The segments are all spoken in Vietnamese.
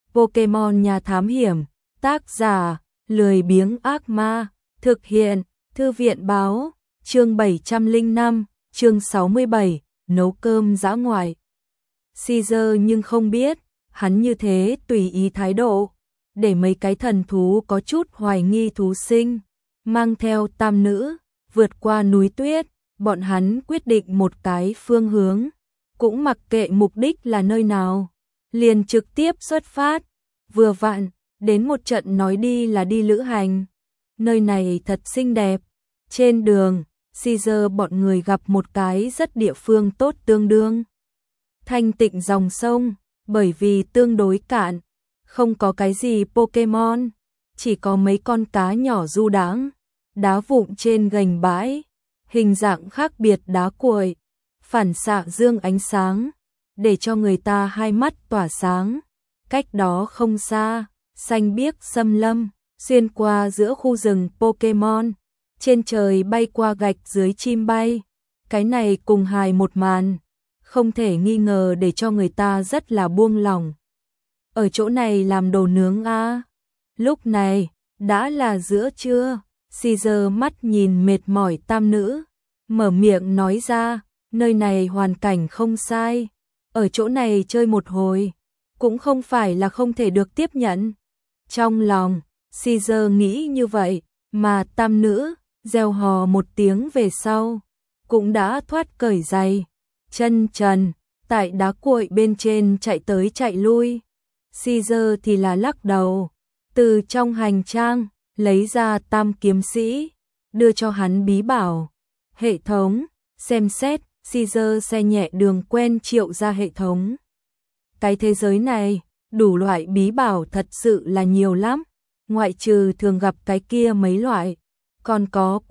Pokemon nhà thám hiểm, tác giả, lười biếng ác ma, thực hiện, thư viện báo, chương 705, chương 67, nấu cơm dã ngoại. Caesar nhưng không biết, hắn như thế tùy ý thái độ, để mấy cái thần thú có chút hoài nghi thú sinh, mang theo tam nữ, vượt qua núi tuyết, bọn hắn quyết định một cái phương hướng, cũng mặc kệ mục đích là nơi nào, liền trực tiếp xuất phát, vừa vặn, đến một trận nói đi là đi lữ hành. Nơi này thật xinh đẹp, trên đường, Caesar bọn người gặp một cái rất địa phương tốt tương đương. Thanh tịnh dòng sông, bởi vì tương đối cạn, không có cái gì Pokemon, chỉ có mấy con cá nhỏ du đãng, đá vụn trên gành bãi, hình dạng khác biệt đá cuội, phản xạ dương ánh sáng, để cho người ta hai mắt tỏa sáng. Cách đó không xa, xanh biếc xâm lâm, xuyên qua giữa khu rừng Pokemon, trên trời bay qua gạch dưới chim bay. Cái này cùng hài một màn, không thể nghi ngờ để cho người ta rất là buông lỏng. Ở chỗ này làm đồ nướng a. Lúc này, đã là giữa trưa, Caesar mắt nhìn mệt mỏi tam nữ, mở miệng nói ra, nơi này hoàn cảnh không sai, ở chỗ này chơi một hồi, cũng không phải là không thể được tiếp nhận. Trong lòng, Caesar nghĩ như vậy, mà tam nữ, reo hò một tiếng về sau, cũng đã thoát cởi giày, chân trần, tại đá cuội bên trên chạy tới chạy lui. Caesar thì là lắc đầu, từ trong hành trang, lấy ra tam kiếm sĩ, đưa cho hắn bí bảo. Hệ thống, xem xét, Caesar xe nhẹ đường quen triệu ra hệ thống. Cái thế giới này, đủ loại bí bảo thật sự là nhiều lắm, ngoại trừ thường gặp cái kia mấy loại, còn có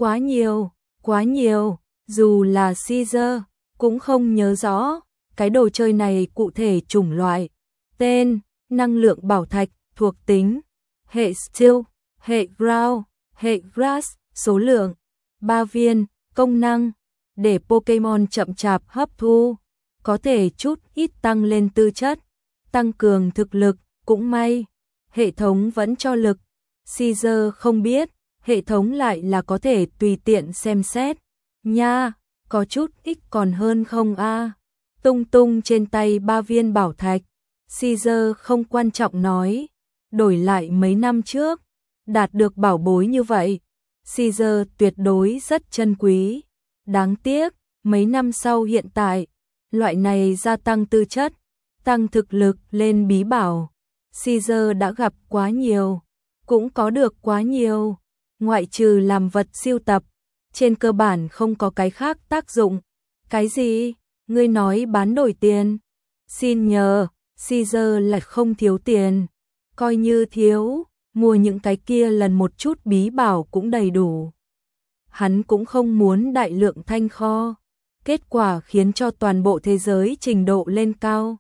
quá nhiều, dù là Caesar, cũng không nhớ rõ, cái đồ chơi này cụ thể chủng loại, tên, năng lượng bảo thạch, thuộc tính, hệ Steel, hệ Ground, hệ Grass, số lượng, 3 viên, công năng, để Pokemon chậm chạp hấp thu, có thể chút ít tăng lên tư chất, tăng cường thực lực, cũng may, hệ thống vẫn cho lực. Caesar không biết, hệ thống lại là có thể tùy tiện xem xét. Nha, có chút ít còn hơn không a? Tung tung trên tay 3 viên bảo thạch, Caesar không quan trọng nói, đổi lại mấy năm trước, đạt được bảo bối như vậy, Caesar tuyệt đối rất trân quý. Đáng tiếc, mấy năm sau hiện tại, loại này gia tăng tư chất, tăng thực lực lên bí bảo, Caesar đã gặp quá nhiều, cũng có được quá nhiều, ngoại trừ làm vật sưu tập, trên cơ bản không có cái khác tác dụng. Cái gì? Ngươi nói bán đổi tiền? Xin nhờ, Caesar lại không thiếu tiền, coi như thiếu, mua những cái kia lần một chút bí bảo cũng đầy đủ. Hắn cũng không muốn đại lượng thanh kho, kết quả khiến cho toàn bộ thế giới trình độ lên cao.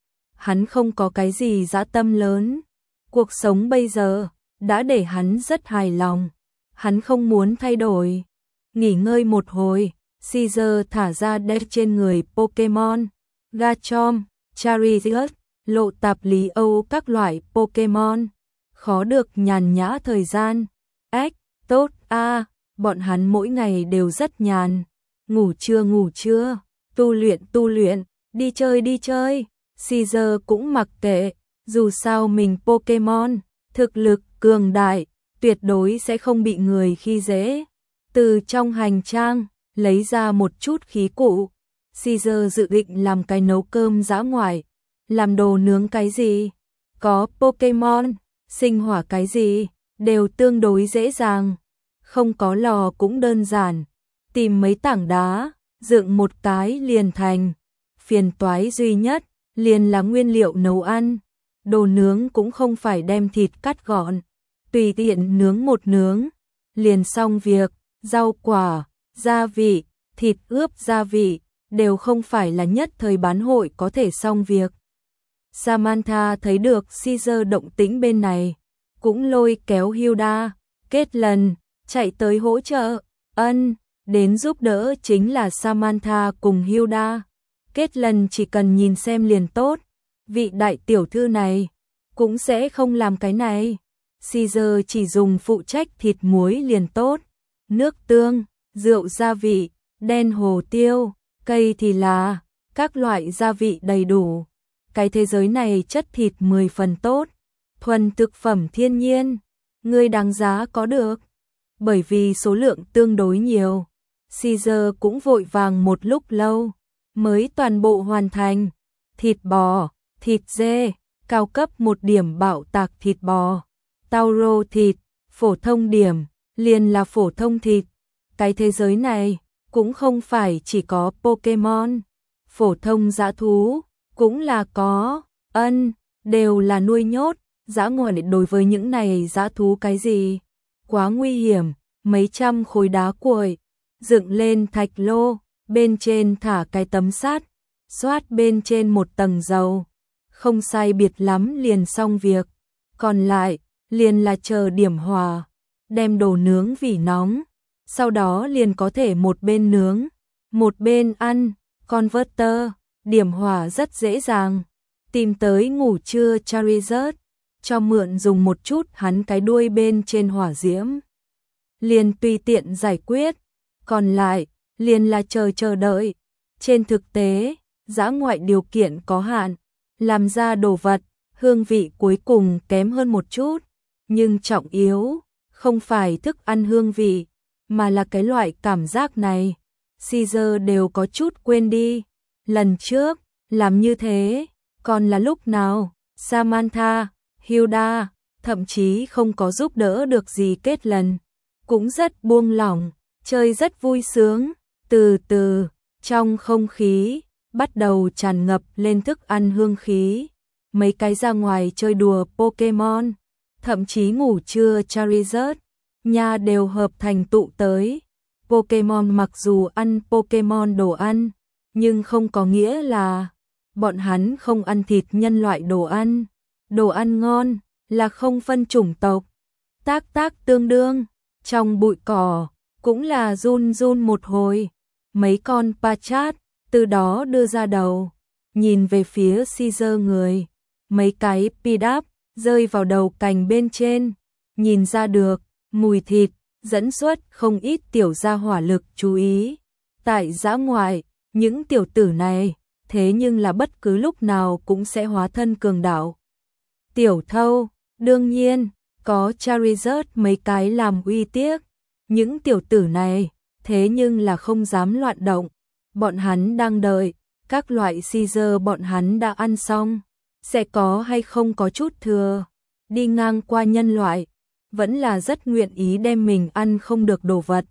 Hắn không có cái gì dã tâm lớn, cuộc sống bây giờ đã để hắn rất hài lòng, hắn không muốn thay đổi. Nghỉ ngơi một hồi, Caesar thả ra deck trên người Pokemon, Garchomp, Charizard, lộ tạp lý Âu các loại Pokemon, khó được nhàn nhã thời gian. Ếch, tốt a, bọn hắn mỗi ngày đều rất nhàn, ngủ trưa, tu luyện, đi chơi. Caesar cũng mặc kệ, dù sao mình Pokemon, thực lực cường đại, tuyệt đối sẽ không bị người khi dễ. Từ trong hành trang, lấy ra một chút khí cụ, Caesar dự định làm cái nấu cơm dã ngoại, làm đồ nướng cái gì, có Pokemon, sinh hỏa cái gì, đều tương đối dễ dàng, không có lò cũng đơn giản, tìm mấy tảng đá, dựng một cái liền thành, phiền toái duy nhất, liền là nguyên liệu nấu ăn, đồ nướng cũng không phải đem thịt cắt gọn, tùy tiện nướng một nướng, liền xong việc, rau quả, gia vị, thịt ướp gia vị, đều không phải là nhất thời bán hội có thể xong việc. Samantha thấy được Caesar động tĩnh bên này, cũng lôi kéo Hilda, kết lần, chạy tới hỗ trợ, đến giúp đỡ chính là Samantha cùng Hilda. Kết lần chỉ cần nhìn xem liền tốt, vị đại tiểu thư này, cũng sẽ không làm cái này. Caesar chỉ dùng phụ trách thịt muối liền tốt, nước tương, rượu gia vị, đen hồ tiêu, cây thì là, các loại gia vị đầy đủ. Cái thế giới này chất thịt 10 phần tốt, thuần thực phẩm thiên nhiên, ngươi đáng giá có được. Bởi vì số lượng tương đối nhiều, Caesar cũng vội vàng một lúc lâu, mới toàn bộ hoàn thành. Thịt bò, thịt dê, cao cấp một điểm bạo tạc thịt bò, tauro thịt, phổ thông điểm, liền là phổ thông thịt. Cái thế giới này cũng không phải chỉ có Pokemon, phổ thông dã thú cũng là có, đều là nuôi nhốt, dã ngoại đối với những này dã thú cái gì? Quá nguy hiểm, mấy trăm khối đá cuội, dựng lên thạch lô, bên trên thả cái tấm sắt, xoát bên trên một tầng dầu, không sai biệt lắm liền xong việc, còn lại liền là chờ điểm hòa, đem đồ nướng vỉ nóng, sau đó liền có thể một bên nướng, một bên ăn. Converter, điểm hỏa rất dễ dàng, tìm tới ngủ trưa Charizard, cho mượn dùng một chút hắn cái đuôi bên trên hỏa diễm, liền tùy tiện giải quyết, còn lại liền là chờ đợi. Trên thực tế, dã ngoại điều kiện có hạn, làm ra đồ vật, hương vị cuối cùng kém hơn một chút, nhưng trọng yếu không phải thức ăn hương vị, mà là cái loại cảm giác này. Caesar đều có chút quên đi, lần trước làm như thế còn là lúc nào? Samantha, Hilda thậm chí không có giúp đỡ được gì kết lần, cũng rất buông lỏng, chơi rất vui sướng. Từ từ, trong không khí bắt đầu tràn ngập lên thức ăn hương khí. Mấy cái ra ngoài chơi đùa Pokemon, thậm chí ngủ trưa Charizard, nhà đều hợp thành tụ tới. Pokemon mặc dù ăn Pokemon đồ ăn, nhưng không có nghĩa là bọn hắn không ăn thịt nhân loại đồ ăn. Đồ ăn ngon là không phân chủng tộc. Tác tương đương, trong bụi cỏ cũng là run run một hồi. Mấy con Pachat từ đó đưa ra đầu, nhìn về phía Caesar người. Mấy cái Pidap rơi vào đầu cành bên trên, nhìn ra được mùi thịt dẫn xuất không ít tiểu gia hỏa lực chú ý. Tại dã ngoại, những tiểu tử này thế nhưng là bất cứ lúc nào cũng sẽ hóa thân cường đạo. Tiểu thâu, đương nhiên, có Charizard mấy cái làm uy tiếc. Những tiểu tử này thế nhưng là không dám loạn động. Bọn hắn đang đợi, các loại Caesar bọn hắn đã ăn xong, sẽ có hay không có chút thừa. Đi ngang qua nhân loại, vẫn là rất nguyện ý đem mình ăn không được đồ vật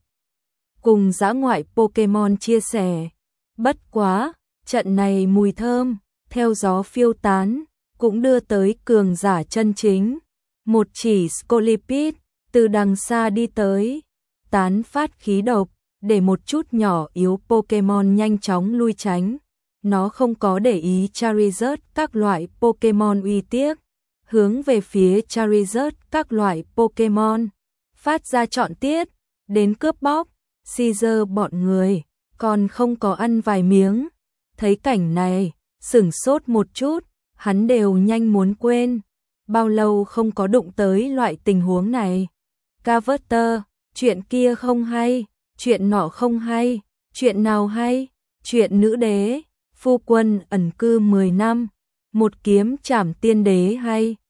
cùng dã ngoại Pokemon chia sẻ. Bất quá, trận này mùi thơm, theo gió phiêu tán, cũng đưa tới cường giả chân chính. Một chỉ Scolipede từ đằng xa đi tới, tán phát khí độc, để một chút nhỏ yếu Pokemon nhanh chóng lui tránh. Nó không có để ý Charizard các loại Pokemon uy tiếc, hướng về phía Charizard các loại Pokemon, phát ra trọn tiết, đến cướp bóc. Caesar bọn người còn không có ăn vài miếng, thấy cảnh này, sửng sốt một chút, hắn đều nhanh muốn quên, bao lâu không có đụng tới loại tình huống này. Carver, chuyện kia không hay, chuyện nọ không hay, chuyện nào hay? Chuyện nữ đế, phu quân ẩn cư 10 năm, một kiếm trảm tiên đế hay?